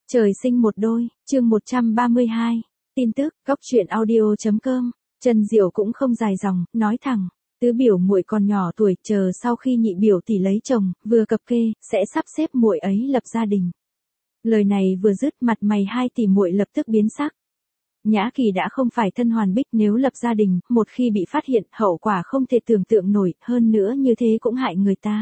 Trời sinh một đôi, chương 132. Tin tức, góc truyện audio.com. Trần Diệu cũng không dài dòng, nói thẳng, tứ biểu muội còn nhỏ tuổi, chờ sau khi nhị biểu tỷ lấy chồng, vừa cập kê, sẽ sắp xếp muội ấy lập gia đình. Lời này vừa dứt, mặt mày hai tỷ muội lập tức biến sắc. Nhã Kỳ đã không phải thân hoàn bích, nếu lập gia đình, một khi bị phát hiện, hậu quả không thể tưởng tượng nổi, hơn nữa như thế cũng hại người ta.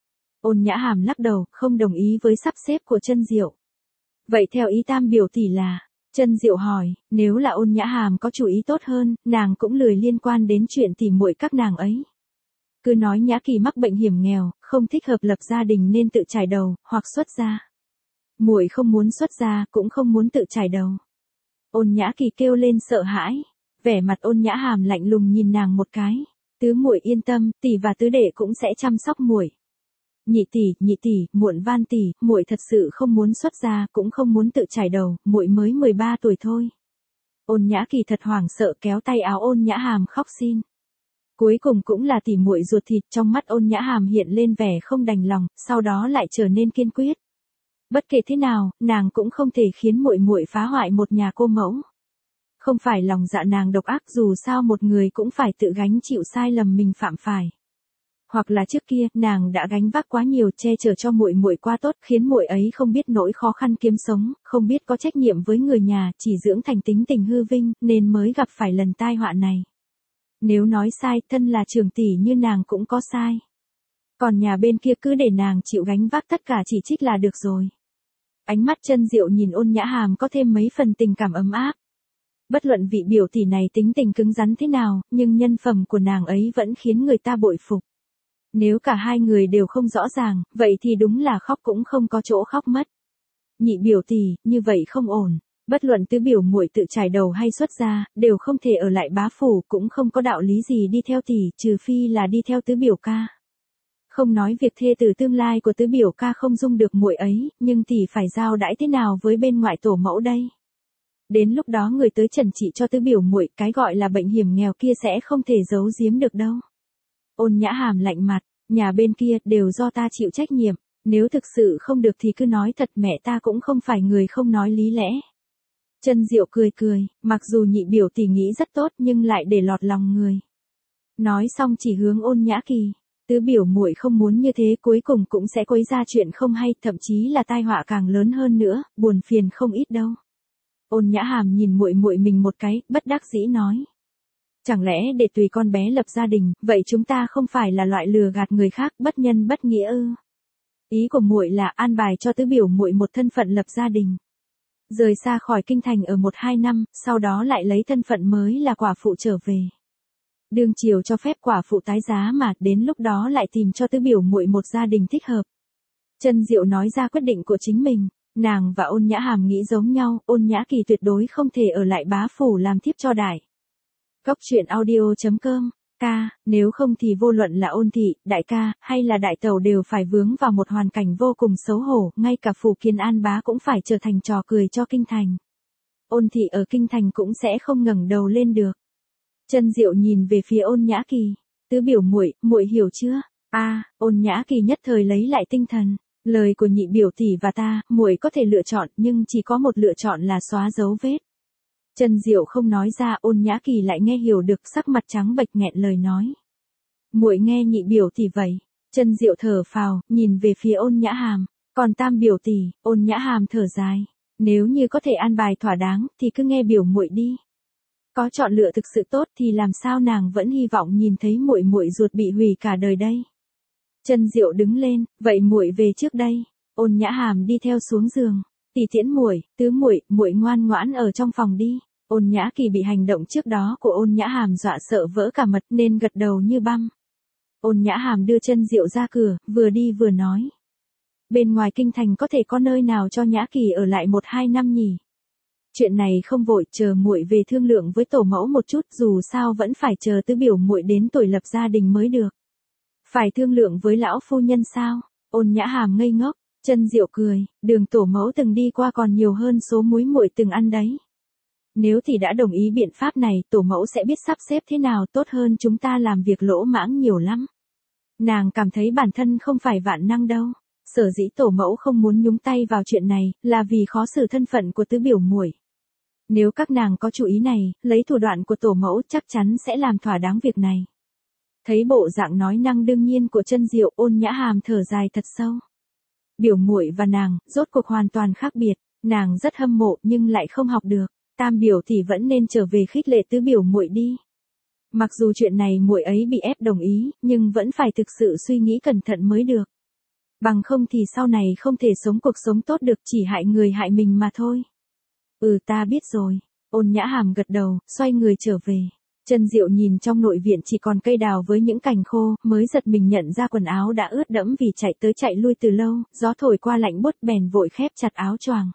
Ôn Nhã Hàm lắc đầu, không đồng ý với sắp xếp của Trân Diệu. Vậy theo ý tam biểu tỷ là? Trân Diệu hỏi, nếu là Ôn Nhã Hàm có chủ ý tốt hơn, nàng cũng lười liên quan đến chuyện tỉ muội các nàng ấy. Cứ nói Nhã Kỳ mắc bệnh hiểm nghèo, không thích hợp lập gia đình nên tự trải đầu, hoặc xuất gia. Muội không muốn xuất gia, cũng không muốn tự trải đầu. Ôn Nhã Kỳ kêu lên sợ hãi, vẻ mặt Ôn Nhã Hàm lạnh lùng nhìn nàng một cái. Tứ muội yên tâm, tỷ và tứ đệ cũng sẽ chăm sóc muội. Nhị tỷ, muộn van tỷ, muội thật sự không muốn xuất gia, cũng không muốn tự trải đầu, muội mới 13 tuổi thôi. Ôn Nhã Kỳ thật hoảng sợ, kéo tay áo Ôn Nhã Hàm khóc xin. Cuối cùng cũng là tỷ muội ruột thịt, trong mắt Ôn Nhã Hàm hiện lên vẻ không đành lòng, sau đó lại trở nên kiên quyết. Bất kể thế nào, nàng cũng không thể khiến muội muội phá hoại một nhà cô mẫu. Không phải lòng dạ nàng độc ác, dù sao một người cũng phải tự gánh chịu sai lầm mình phạm phải. Hoặc là trước kia, nàng đã gánh vác quá nhiều, che chở cho muội muội quá tốt, khiến muội ấy không biết nỗi khó khăn kiếm sống, không biết có trách nhiệm với người nhà, chỉ dưỡng thành tính tình hư vinh, nên mới gặp phải lần tai họa này. Nếu nói sai, thân là trưởng tỷ như nàng cũng có sai. Còn nhà bên kia cứ để nàng chịu gánh vác tất cả chỉ trích là được rồi. Ánh mắt Trân Diệu nhìn Ôn Nhã Hàm có thêm mấy phần tình cảm ấm áp. Bất luận vị biểu tỷ này tính tình cứng rắn thế nào, nhưng nhân phẩm của nàng ấy vẫn khiến người ta bội phục. Nếu cả hai người đều không rõ ràng, vậy thì đúng là khóc cũng không có chỗ khóc mất. Nhị biểu tỷ, như vậy không ổn. Bất luận tứ biểu muội tự trải đầu hay xuất gia, đều không thể ở lại bá phủ, cũng không có đạo lý gì đi theo tỷ, trừ phi là đi theo tứ biểu ca. Không nói việc thê tử tương lai của tứ biểu ca không dung được muội ấy, nhưng tỷ phải giao đãi thế nào với bên ngoại tổ mẫu đây? Đến lúc đó người tới trần trị cho tứ biểu muội, cái gọi là bệnh hiểm nghèo kia sẽ không thể giấu giếm được đâu. Ôn Nhã Hàm lạnh mặt, nhà bên kia đều do ta chịu trách nhiệm, nếu thực sự không được thì cứ nói thật, mẹ ta cũng không phải người không nói lý lẽ. Trân Diệu cười, mặc dù nhị biểu tỷ nghĩ rất tốt nhưng lại để lọt lòng người. Nói xong chỉ hướng Ôn Nhã Kỳ, tứ biểu muội không muốn như thế, cuối cùng cũng sẽ quấy ra chuyện không hay, thậm chí là tai họa càng lớn hơn nữa, buồn phiền không ít đâu. Ôn Nhã Hàm nhìn muội muội mình một cái, bất đắc dĩ nói. Chẳng lẽ để tùy con bé lập gia đình, vậy chúng ta không phải là loại lừa gạt người khác, bất nhân bất nghĩa ư? Ý của muội là an bài cho tứ biểu muội một thân phận lập gia đình. Rời xa khỏi kinh thành ở 1-2 năm, sau đó lại lấy thân phận mới là quả phụ trở về. Đương triều cho phép quả phụ tái giá mà, đến lúc đó lại tìm cho tứ biểu muội một gia đình thích hợp. Trân Diệu nói ra quyết định của chính mình, nàng và Ôn Nhã Hàm nghĩ giống nhau, Ôn Nhã Kỳ tuyệt đối không thể ở lại bá phủ làm thiếp cho đại. Góc truyện audio.com. Nếu không thì vô luận là Ôn thị, đại ca, hay là đại tẩu đều phải vướng vào một hoàn cảnh vô cùng xấu hổ, ngay cả phủ Kiến An bá cũng phải trở thành trò cười cho kinh thành. Ôn thị ở kinh thành cũng sẽ không ngẩng đầu lên được. Trân Diệu nhìn về phía Ôn Nhã Kỳ, tứ biểu muội, muội hiểu chưa? Ôn Nhã Kỳ nhất thời lấy lại tinh thần, lời của nhị biểu tỷ và ta, muội có thể lựa chọn, nhưng chỉ có một lựa chọn là xóa dấu vết. Trân Diệu không nói ra, Ôn Nhã Kỳ lại nghe hiểu được, sắc mặt trắng bệch nghẹn lời nói. Muội nghe nhị biểu tỷ vậy. Trân Diệu thở phào, nhìn về phía Ôn Nhã Hàm, còn tam biểu tỷ, Ôn Nhã Hàm thở dài. Nếu như có thể an bài thỏa đáng, thì cứ nghe biểu muội đi. Có chọn lựa thực sự tốt thì làm sao nàng vẫn hy vọng nhìn thấy muội muội ruột bị hủy cả đời đây. Trân Diệu đứng lên, vậy muội về trước đây. Ôn Nhã Hàm đi theo xuống giường. Tỷ tiễn muội, tứ muội, muội ngoan ngoãn ở trong phòng đi. Ôn Nhã Kỳ bị hành động trước đó của Ôn Nhã Hàm dọa sợ vỡ cả mật nên gật đầu như băm. Ôn Nhã Hàm đưa Trân Diệu ra cửa, vừa đi vừa nói. Bên ngoài kinh thành có thể có nơi nào cho Nhã Kỳ ở lại 1-2 năm nhỉ? Chuyện này không vội, chờ muội về thương lượng với tổ mẫu một chút, dù sao vẫn phải chờ tứ biểu muội đến tuổi lập gia đình mới được. Phải thương lượng với lão phu nhân sao? Ôn Nhã Hàm ngây ngốc. Trân Diệu cười, đường tổ mẫu từng đi qua còn nhiều hơn số muối muội từng ăn đấy. Nếu thì đã đồng ý biện pháp này, tổ mẫu sẽ biết sắp xếp thế nào, tốt hơn chúng ta làm việc lỗ mãng nhiều lắm. Nàng cảm thấy bản thân không phải vạn năng đâu. Sở dĩ tổ mẫu không muốn nhúng tay vào chuyện này, là vì khó xử thân phận của tứ biểu muội. Nếu các nàng có chủ ý này, lấy thủ đoạn của tổ mẫu chắc chắn sẽ làm thỏa đáng việc này. Thấy bộ dạng nói năng đương nhiên của Chân Diệu, Ôn Nhã Hàm thở dài thật sâu. Biểu muội và nàng, rốt cuộc hoàn toàn khác biệt, nàng rất hâm mộ nhưng lại không học được, tam biểu thì vẫn nên trở về khích lệ tứ biểu muội đi. Mặc dù chuyện này muội ấy bị ép đồng ý, nhưng vẫn phải thực sự suy nghĩ cẩn thận mới được. Bằng không thì sau này không thể sống cuộc sống tốt được, chỉ hại người hại mình mà thôi. Ta biết rồi. Ôn Nhã Hàm gật đầu, xoay người trở về. Chân Diệu nhìn trong nội viện chỉ còn cây đào với những cành khô, mới giật mình nhận ra quần áo đã ướt đẫm vì chạy tới chạy lui từ lâu, gió thổi qua lạnh buốt bèn vội khép chặt áo choàng.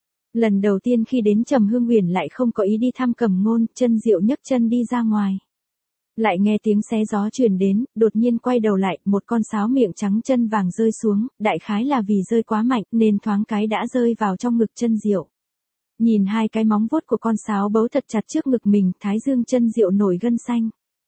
Lần đầu tiên khi đến Trầm Hương Huyền lại không có ý đi thăm Cẩm Ngôn, Chân Diệu nhấc chân đi ra ngoài. Lại nghe tiếng xé gió truyền đến, đột nhiên quay đầu lại, một con sáo miệng trắng chân vàng rơi xuống, đại khái là vì rơi quá mạnh nên thoáng cái đã rơi vào trong ngực Chân Diệu. Nhìn hai cái móng vuốt của con sáo bấu thật chặt trước ngực mình, thái dương Chân Diệu nổi gân xanh.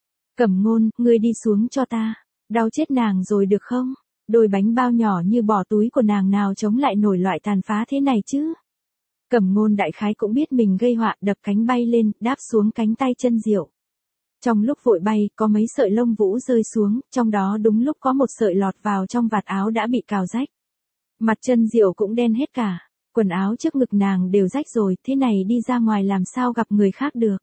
Cẩm Ngôn, ngươi đi xuống cho ta, đau chết nàng rồi được không? Đôi bánh bao nhỏ như bỏ túi của nàng nào chống lại nổi loại tàn phá thế này chứ? Cẩm Ngôn đại khái cũng biết mình gây họa, đập cánh bay lên, đáp xuống cánh tay Chân Diệu. Trong lúc vội bay, có mấy sợi lông vũ rơi xuống, trong đó đúng lúc có một sợi lọt vào trong vạt áo đã bị cào rách. Mặt Chân Diệu cũng đen hết cả, quần áo trước ngực nàng đều rách rồi, thế này đi ra ngoài làm sao gặp người khác được.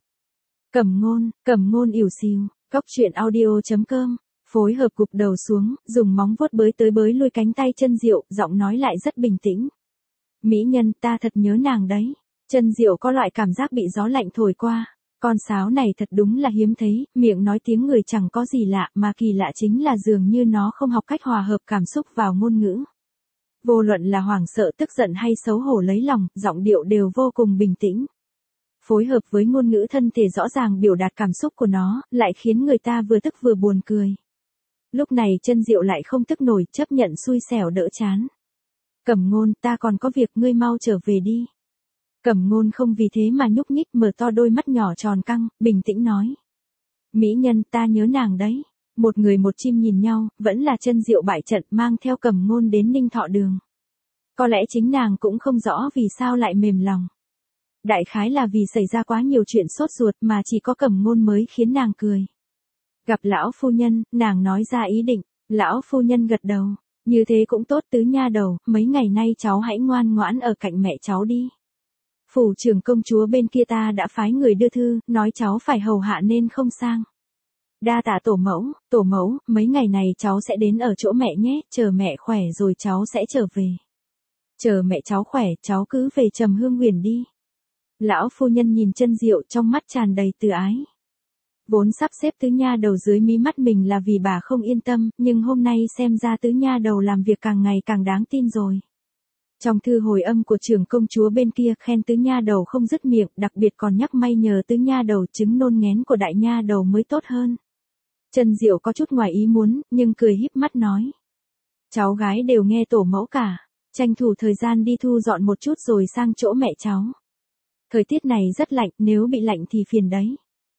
Cẩm Ngôn ỉu xìu, coctruyện.audio.com, phối hợp gục đầu xuống, dùng móng vuốt bới tới bới lui cánh tay Chân Diệu, giọng nói lại rất bình tĩnh. Mỹ nhân, ta thật nhớ nàng đấy. Chân Diệu có loại cảm giác bị gió lạnh thổi qua. Con sáo này thật đúng là hiếm thấy, miệng nói tiếng người chẳng có gì lạ, mà kỳ lạ chính là dường như nó không học cách hòa hợp cảm xúc vào ngôn ngữ. Vô luận là hoảng sợ, tức giận hay xấu hổ lấy lòng, giọng điệu đều vô cùng bình tĩnh. Phối hợp với ngôn ngữ thân thể rõ ràng biểu đạt cảm xúc của nó, lại khiến người ta vừa tức vừa buồn cười. Lúc này Chân Diệu lại không tức nổi, chấp nhận xui xẻo đỡ chán. Cẩm Ngôn, ta còn có việc, ngươi mau trở về đi. Cẩm Ngôn không vì thế mà nhúc nhích, mở to đôi mắt nhỏ tròn căng, bình tĩnh nói. Mỹ nhân, ta nhớ nàng đấy. Một người một chim nhìn nhau, vẫn là Chân Diệu bại trận, mang theo Cẩm Ngôn đến Ninh Thọ Đường. Có lẽ chính nàng cũng không rõ vì sao lại mềm lòng. Đại khái là vì xảy ra quá nhiều chuyện sốt ruột mà chỉ có Cẩm Ngôn mới khiến nàng cười. Gặp lão phu nhân, nàng nói ra ý định, lão phu nhân gật đầu. Như thế cũng tốt tứ nha đầu, mấy ngày nay cháu hãy ngoan ngoãn ở cạnh mẹ cháu đi. Phủ trưởng công chúa bên kia ta đã phái người đưa thư, nói cháu phải hầu hạ nên không sang. Đa tạ tổ mẫu, mấy ngày này cháu sẽ đến ở chỗ mẹ nhé, chờ mẹ khỏe rồi cháu sẽ trở về. Chờ mẹ cháu khỏe, cháu cứ về Trầm Hương Huyền đi. Lão phu nhân nhìn Chân Diệu trong mắt tràn đầy từ ái. Vốn sắp xếp tứ nha đầu dưới mí mắt mình là vì bà không yên tâm, nhưng hôm nay xem ra tứ nha đầu làm việc càng ngày càng đáng tin rồi. Trong thư hồi âm của trưởng công chúa bên kia khen tứ nha đầu không dứt miệng, đặc biệt còn nhắc may nhờ tứ nha đầu chứng nôn nghén của đại nha đầu mới tốt hơn. Chân Diệu có chút ngoài ý muốn, nhưng cười híp mắt nói. Cháu gái đều nghe tổ mẫu cả, tranh thủ thời gian đi thu dọn một chút rồi sang chỗ mẹ cháu. Thời tiết này rất lạnh, nếu bị lạnh thì phiền đấy.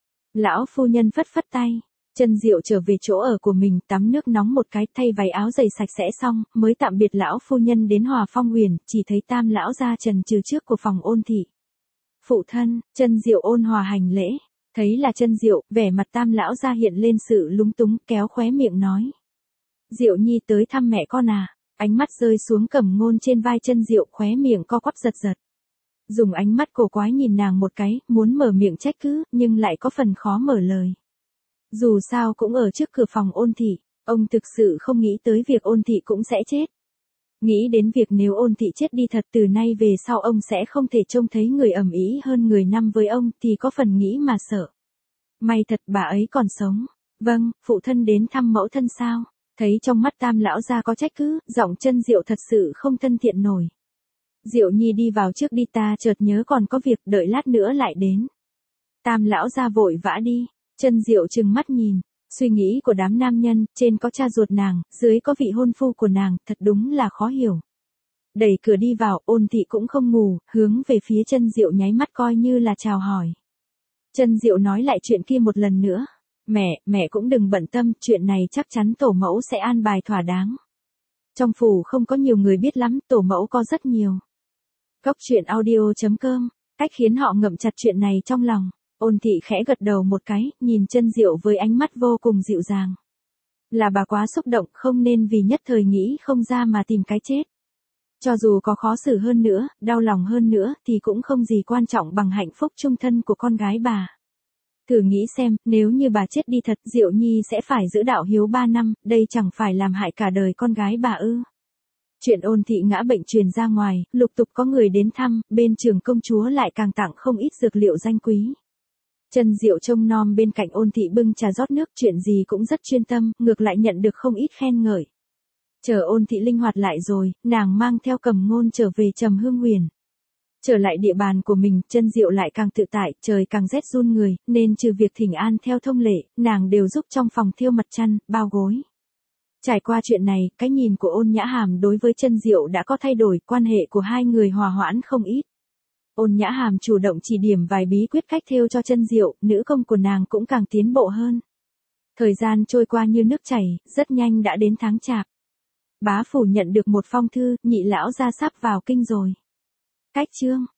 Lão phu nhân phất phất tay. Chân Diệu trở về chỗ ở của mình, tắm nước nóng một cái, thay váy áo giày sạch sẽ xong, mới tạm biệt lão phu nhân đến Hòa Phong Huyền, chỉ thấy Tam lão ra trần trừ trước của phòng Ôn thị. Phụ thân, Chân Diệu ôn hòa hành lễ, thấy là Chân Diệu, vẻ mặt Tam lão ra hiện lên sự lúng túng, kéo khóe miệng nói. Diệu nhi tới thăm mẹ con à? Ánh mắt rơi xuống Cẩm Ngôn trên vai Chân Diệu, khóe miệng co quắp giật giật. Dùng ánh mắt cổ quái nhìn nàng một cái, muốn mở miệng trách cứ, nhưng lại có phần khó mở lời. Dù sao cũng ở trước cửa phòng Ôn thị, ông thực sự không nghĩ tới việc Ôn thị cũng sẽ chết. Nghĩ đến việc nếu Ôn thị chết đi thật, từ nay về sau ông sẽ không thể trông thấy người ầm ĩ hơn người năm với ông, thì có phần nghĩ mà sợ. May thật bà ấy còn sống. Vâng, phụ thân đến thăm mẫu thân sao? Thấy trong mắt Tam lão gia có trách cứ, giọng Chân Diệu thật sự không thân thiện nổi. Diệu nhi đi vào trước đi, ta chợt nhớ còn có việc, đợi lát nữa lại đến. Tam lão gia vội vã đi. Chân Diệu trừng mắt nhìn, suy nghĩ của đám nam nhân, trên có cha ruột nàng, dưới có vị hôn phu của nàng, thật đúng là khó hiểu. Đẩy cửa đi vào, Ôn thị cũng không ngủ, hướng về phía Chân Diệu nháy mắt coi như là chào hỏi. Chân Diệu nói lại chuyện kia một lần nữa. Mẹ cũng đừng bận tâm, chuyện này chắc chắn tổ mẫu sẽ an bài thỏa đáng. Trong phủ không có nhiều người biết lắm, tổ mẫu có rất nhiều. Cốc truyện audio.com, cách khiến họ ngậm chặt chuyện này trong lòng. Ôn thị khẽ gật đầu một cái, nhìn Chân Diệu với ánh mắt vô cùng dịu dàng. Là bà quá xúc động, không nên vì nhất thời nghĩ không ra mà tìm cái chết. Cho dù có khó xử hơn nữa, đau lòng hơn nữa, thì cũng không gì quan trọng bằng hạnh phúc chung thân của con gái bà. Thử nghĩ xem, nếu như bà chết đi thật, Diệu Nhi sẽ phải giữ đạo hiếu 3 năm, đây chẳng phải làm hại cả đời con gái bà ư. Chuyện Ôn thị ngã bệnh truyền ra ngoài, lục tục có người đến thăm, bên trường công chúa lại càng tặng không ít dược liệu danh quý. Chân Diệu trông nom bên cạnh Ôn thị bưng trà rót nước, chuyện gì cũng rất chuyên tâm, ngược lại nhận được không ít khen ngợi. Chờ Ôn thị linh hoạt lại rồi, nàng mang theo Cầm Ngôn trở về Trầm Hương Huyền. Trở lại địa bàn của mình, Chân Diệu lại càng tự tại, trời càng rét run người, nên trừ việc thỉnh an theo thông lệ, nàng đều giúp trong phòng thêu mặt chăn, bao gối. Trải qua chuyện này, cái nhìn của Ôn Nhã Hàm đối với Chân Diệu đã có thay đổi, quan hệ của hai người hòa hoãn không ít. Ôn Nhã Hàm chủ động chỉ điểm vài bí quyết cách thêu cho Chân Diệu, nữ công của nàng cũng càng tiến bộ hơn. Thời gian trôi qua như nước chảy, rất nhanh đã đến tháng Chạp. Bá phủ nhận được một phong thư, nhị lão gia sắp vào kinh rồi. Cách chương